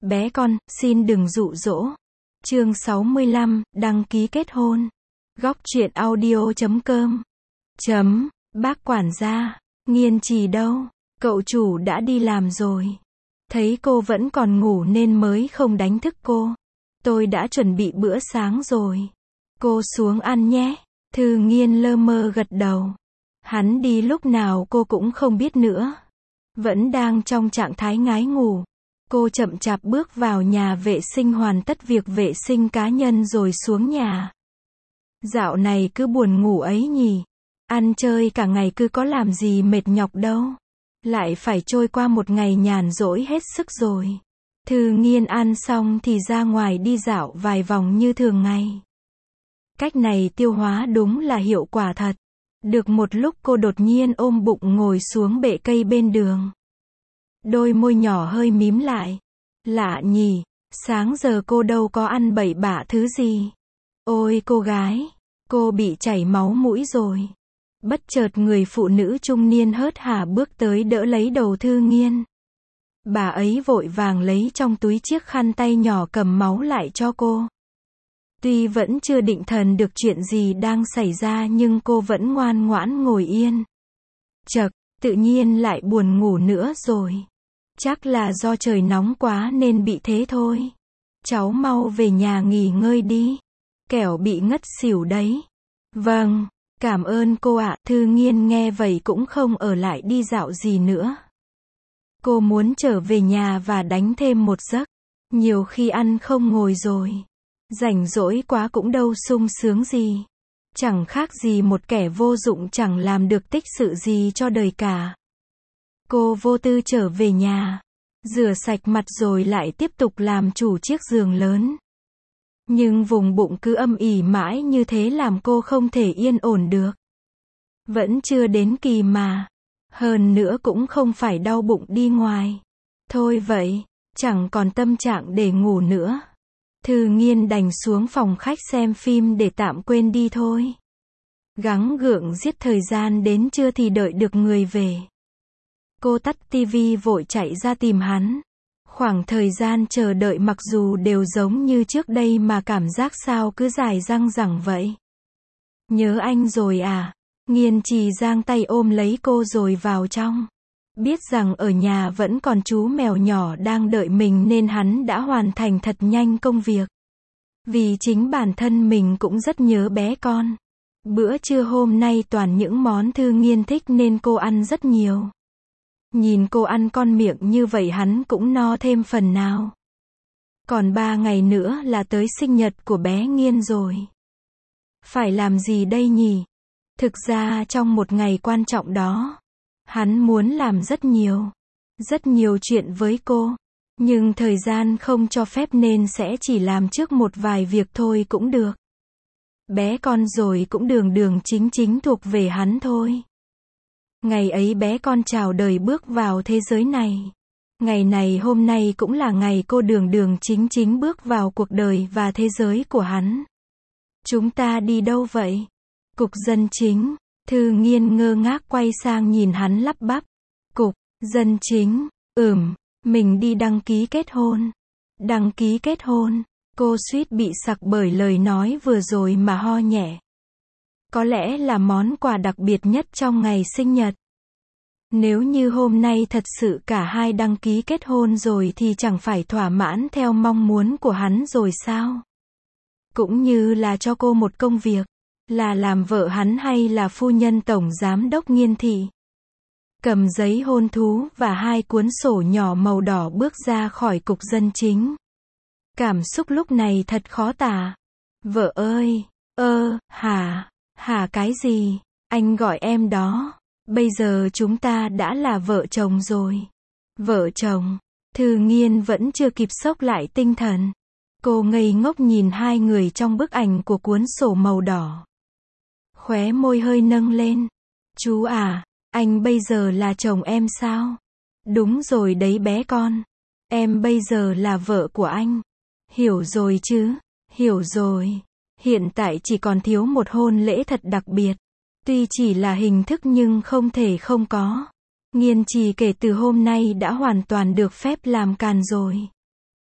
Bé con, xin đừng dụ dỗ. Chương 65, đăng ký kết hôn. Góc truyện audio.com. Bác quản gia, Nghiên Trì đâu? Cậu chủ đã đi làm rồi. Thấy cô vẫn còn ngủ nên mới không đánh thức cô. Tôi đã chuẩn bị bữa sáng rồi. Cô xuống ăn nhé. Thư Nghiên lơ mơ gật đầu. Hắn đi lúc nào cô cũng không biết nữa. Vẫn đang trong trạng thái ngái ngủ. Cô chậm chạp bước vào nhà vệ sinh hoàn tất việc vệ sinh cá nhân rồi xuống nhà. Dạo này cứ buồn ngủ ấy nhỉ. Ăn chơi cả ngày cứ có làm gì mệt nhọc đâu. Lại phải trôi qua một ngày nhàn rỗi hết sức rồi. Thư Nghiên ăn xong thì ra ngoài đi dạo vài vòng như thường ngày. Cách này tiêu hóa đúng là hiệu quả thật. Được một lúc cô đột nhiên ôm bụng ngồi xuống bệ cây bên đường. Đôi môi nhỏ hơi mím lại. Lạ nhỉ, sáng giờ cô đâu có ăn bậy bạ thứ gì. Ôi cô gái, cô bị chảy máu mũi rồi. Bất chợt người phụ nữ trung niên hớt hả bước tới đỡ lấy đầu Thư Nghiên. Bà ấy vội vàng lấy trong túi chiếc khăn tay nhỏ cầm máu lại cho cô. Tuy vẫn chưa định thần được chuyện gì đang xảy ra nhưng cô vẫn ngoan ngoãn ngồi yên. Chậc, tự nhiên lại buồn ngủ nữa rồi. Chắc là do trời nóng quá nên bị thế thôi. Cháu mau về nhà nghỉ ngơi đi. Kẻo bị ngất xỉu đấy. Vâng, cảm ơn cô ạ. Thư Nghiên nghe vậy cũng không ở lại đi dạo gì nữa. Cô muốn trở về nhà và đánh thêm một giấc. Nhiều khi ăn không ngồi rồi. Rảnh rỗi quá cũng đâu sung sướng gì. Chẳng khác gì một kẻ vô dụng chẳng làm được tích sự gì cho đời cả. Cô vô tư trở về nhà. Rửa sạch mặt rồi lại tiếp tục làm chủ chiếc giường lớn. Nhưng vùng bụng cứ âm ỉ mãi như thế làm cô không thể yên ổn được. Vẫn chưa đến kỳ mà. Hơn nữa cũng không phải đau bụng đi ngoài. Thôi vậy, chẳng còn tâm trạng để ngủ nữa. Thư Nghiên đành xuống phòng khách xem phim để tạm quên đi thôi. Gắng gượng giết thời gian đến trưa thì đợi được người về. Cô tắt tivi vội chạy ra tìm hắn. Khoảng thời gian chờ đợi mặc dù đều giống như trước đây mà cảm giác sao cứ dài dằng dẳng vậy. Nhớ anh rồi à? Nghiên Trì giang tay ôm lấy cô rồi vào trong. Biết rằng ở nhà vẫn còn chú mèo nhỏ đang đợi mình nên hắn đã hoàn thành thật nhanh công việc. Vì chính bản thân mình cũng rất nhớ bé con. Bữa trưa hôm nay toàn những món Thư Nghiên thích nên cô ăn rất nhiều. Nhìn cô ăn con miệng như vậy hắn cũng no thêm phần nào. Còn 3 ngày nữa là tới sinh nhật của bé Nghiên rồi. Phải làm gì đây nhỉ? Thực ra trong một ngày quan trọng đó, hắn muốn làm rất nhiều chuyện với cô. Nhưng thời gian không cho phép nên sẽ chỉ làm trước một vài việc thôi cũng được. Bé con rồi cũng đường chính thuộc về hắn thôi. Ngày ấy bé con chào đời bước vào thế giới này. Ngày này hôm nay cũng là ngày cô đường chính bước vào cuộc đời và thế giới của hắn. Chúng ta đi đâu vậy? Cục dân chính. Thư Nghiên ngơ ngác quay sang nhìn hắn lắp bắp. Cục dân chính, mình đi đăng ký kết hôn. Đăng ký kết hôn, cô suýt bị sặc bởi lời nói vừa rồi mà ho nhẹ. Có lẽ là món quà đặc biệt nhất trong ngày sinh nhật. Nếu như hôm nay thật sự cả hai đăng ký kết hôn rồi thì chẳng phải thỏa mãn theo mong muốn của hắn rồi sao? Cũng như là cho cô một công việc. Là làm vợ hắn hay là phu nhân tổng giám đốc Nghiên thị. Cầm giấy hôn thú và 2 cuốn sổ nhỏ màu đỏ bước ra khỏi cục dân chính. Cảm xúc lúc này thật khó tả. Vợ ơi, hả cái gì, anh gọi em đó. Bây giờ chúng ta đã là vợ chồng rồi. Vợ chồng, Thư Nghiên vẫn chưa kịp xốc lại tinh thần. Cô ngây ngốc nhìn 2 người trong bức ảnh của cuốn sổ màu đỏ. Khóe môi hơi nâng lên. Chú à, anh bây giờ là chồng em sao? Đúng rồi đấy bé con. Em bây giờ là vợ của anh. Hiểu rồi chứ? Hiểu rồi. Hiện tại chỉ còn thiếu một hôn lễ thật đặc biệt. Tuy chỉ là hình thức nhưng không thể không có. Nghiên Trì kể từ hôm nay đã hoàn toàn được phép làm càn rồi.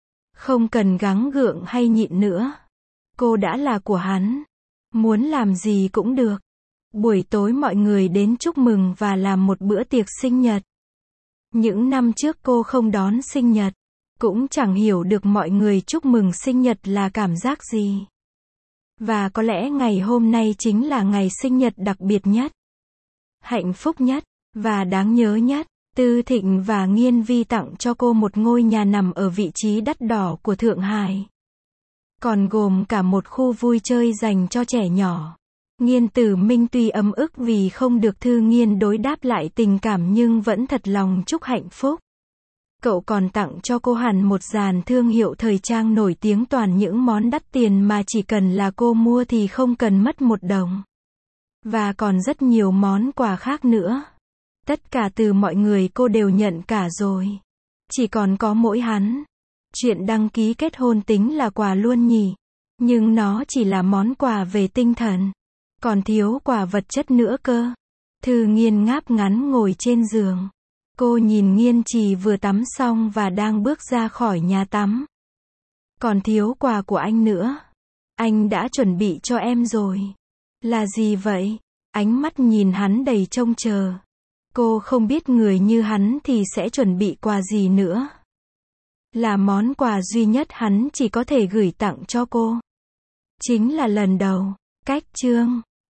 Không cần gắng gượng hay nhịn nữa. Cô đã là của hắn. Muốn làm gì cũng được. Buổi tối mọi người đến chúc mừng và làm một bữa tiệc sinh nhật. Những năm trước cô không đón sinh nhật. Cũng chẳng hiểu được mọi người chúc mừng sinh nhật là cảm giác gì. Và có lẽ ngày hôm nay chính là ngày sinh nhật đặc biệt nhất, hạnh phúc nhất, và đáng nhớ nhất. Tư Thịnh và Nghiên Vi tặng cho cô một ngôi nhà nằm ở vị trí đắt đỏ của Thượng Hải. Còn gồm cả một khu vui chơi dành cho trẻ nhỏ. Nghiên Tử Minh tuy ấm ức vì không được Thư Nghiên đối đáp lại tình cảm nhưng vẫn thật lòng chúc hạnh phúc. Cậu còn tặng cho cô hẳn một dàn thương hiệu thời trang nổi tiếng toàn những món đắt tiền mà chỉ cần là cô mua thì không cần mất một đồng. Và còn rất nhiều món quà khác nữa. Tất cả từ mọi người cô đều nhận cả rồi. Chỉ còn có mỗi hắn. Chuyện đăng ký kết hôn tính là quà luôn nhỉ. Nhưng nó chỉ là món quà về tinh thần. Còn thiếu quà vật chất nữa cơ. Thư Nghiên ngáp ngắn ngồi trên giường. Cô nhìn Nghiên Trì vừa tắm xong và đang bước ra khỏi nhà tắm. Còn thiếu quà của anh nữa. Anh đã chuẩn bị cho em rồi. Là gì vậy? Ánh mắt nhìn hắn đầy trông chờ. Cô không biết người như hắn thì sẽ chuẩn bị quà gì nữa. Là món quà duy nhất hắn chỉ có thể gửi tặng cho cô. Chính là lần đầu. Cách chương